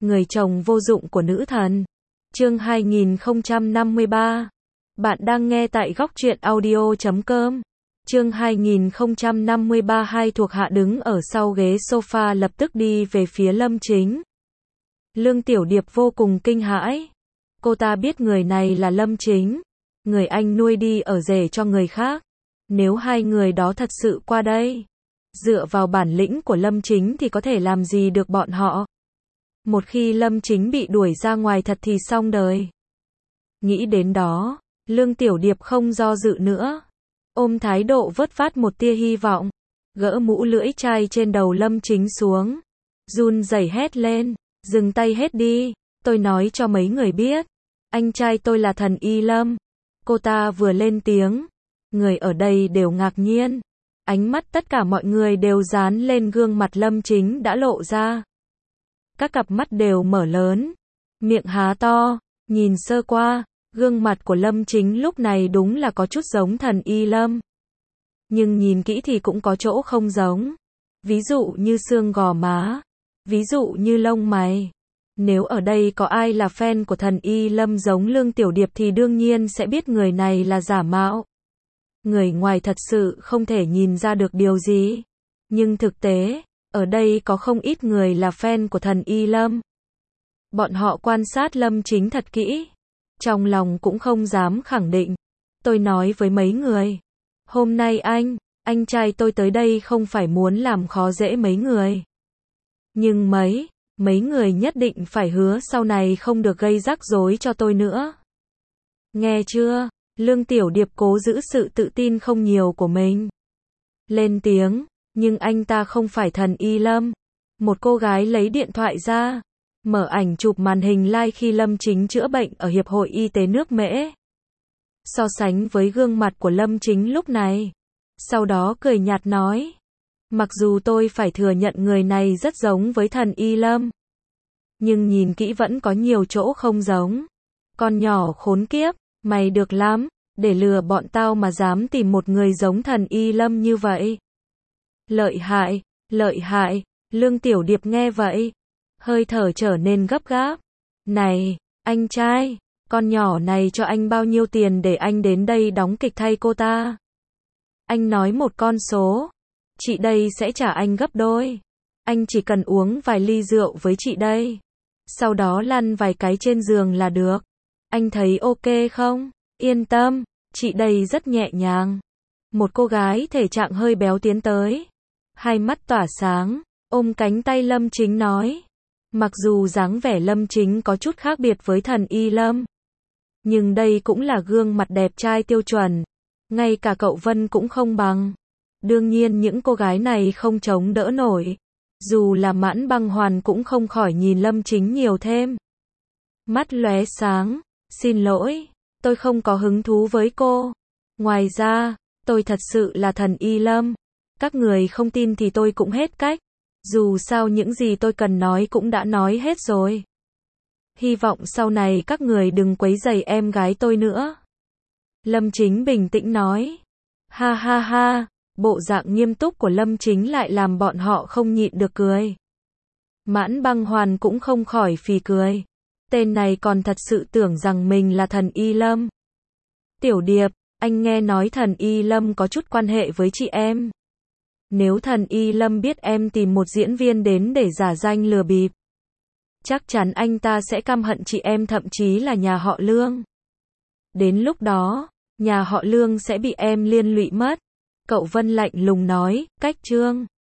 Người chồng vô dụng của nữ thần. Chương 2053. Bạn đang nghe tại góc truyện audio.com. Chương 2053. Hai thuộc hạ đứng ở sau ghế sofa lập tức đi về phía Lâm Chính. Lương Tiểu Điệp vô cùng kinh hãi. Cô ta biết người này là Lâm Chính, người anh nuôi đi ở rể cho người khác. Nếu hai người đó thật sự qua đây, dựa vào bản lĩnh của Lâm Chính thì có thể làm gì được bọn họ. Một khi Lâm Chính bị đuổi ra ngoài thật thì xong đời. Nghĩ đến đó, Lương Tiểu Điệp không do dự nữa, ôm thái độ vớt vát một tia hy vọng, gỡ mũ lưỡi chai trên đầu Lâm Chính xuống, run rẩy hét lên, dừng tay hết đi, tôi nói cho mấy người biết, anh trai tôi là thần Y Lâm. Cô ta vừa lên tiếng, người ở đây đều ngạc nhiên, ánh mắt tất cả mọi người đều dán lên gương mặt Lâm Chính đã lộ ra. Các cặp mắt đều mở lớn, miệng há to, nhìn sơ qua, gương mặt của Lâm Chính lúc này đúng là có chút giống thần Y Lâm. Nhưng nhìn kỹ thì cũng có chỗ không giống. Ví dụ như xương gò má, ví dụ như lông mày. Nếu ở đây có ai là fan của thần Y Lâm giống Lương Tiểu Điệp thì đương nhiên sẽ biết người này là giả mạo. Người ngoài thật sự không thể nhìn ra được điều gì. Nhưng thực tế, ở đây có không ít người là fan của thần Y Lâm. Bọn họ quan sát Lâm Chính thật kỹ. Trong lòng cũng không dám khẳng định. Tôi nói với mấy người, hôm nay anh trai tôi tới đây không phải muốn làm khó dễ mấy người. Nhưng mấy người nhất định phải hứa sau này không được gây rắc rối cho tôi nữa. Nghe chưa? Lương Tiểu Điệp cố giữ sự tự tin không nhiều của mình. Lên tiếng, nhưng anh ta không phải thần Y Lâm. Một cô gái lấy điện thoại ra, mở ảnh chụp màn hình live khi Lâm Chính chữa bệnh ở Hiệp hội Y tế nước Mễ. So sánh với gương mặt của Lâm Chính lúc này. Sau đó cười nhạt nói, mặc dù tôi phải thừa nhận người này rất giống với thần Y Lâm, nhưng nhìn kỹ vẫn có nhiều chỗ không giống. Con nhỏ khốn kiếp, mày được lắm, để lừa bọn tao mà dám tìm một người giống thần Y Lâm như vậy. Lợi hại, Lương Tiểu Điệp nghe vậy, hơi thở trở nên gấp gáp. Này, anh trai, con nhỏ này cho anh bao nhiêu tiền để anh đến đây đóng kịch thay cô ta? Anh nói một con số, chị đây sẽ trả anh gấp đôi. Anh chỉ cần uống vài ly rượu với chị đây, sau đó lăn vài cái trên giường là được. Anh thấy ok không? Yên tâm, chị đây rất nhẹ nhàng. Một cô gái thể trạng hơi béo tiến tới, hai mắt tỏa sáng, ôm cánh tay Lâm Chính nói. Mặc dù dáng vẻ Lâm Chính có chút khác biệt với thần Y Lâm, nhưng đây cũng là gương mặt đẹp trai tiêu chuẩn. Ngay cả cậu Vân cũng không bằng. Đương nhiên những cô gái này không chống đỡ nổi. Dù là Mãn Băng Hoàn cũng không khỏi nhìn Lâm Chính nhiều thêm. Mắt lóe sáng, xin lỗi, tôi không có hứng thú với cô. Ngoài ra, tôi thật sự là thần Y Lâm. Các người không tin thì tôi cũng hết cách. Dù sao những gì tôi cần nói cũng đã nói hết rồi. Hy vọng sau này các người đừng quấy rầy em gái tôi nữa. Lâm Chính bình tĩnh nói. Ha ha ha, bộ dạng nghiêm túc của Lâm Chính lại làm bọn họ không nhịn được cười. Mãn Băng Hoàn cũng không khỏi phì cười. Tên này còn thật sự tưởng rằng mình là thần Y Lâm. Tiểu Điệp, anh nghe nói thần Y Lâm có chút quan hệ với chị em. Nếu thần Y Lâm biết em tìm một diễn viên đến để giả danh lừa bịp, chắc chắn anh ta sẽ căm hận chị em, thậm chí là nhà họ Lương. Đến lúc đó, nhà họ Lương sẽ bị em liên lụy mất. Cậu Vân lạnh lùng nói, cách Trương.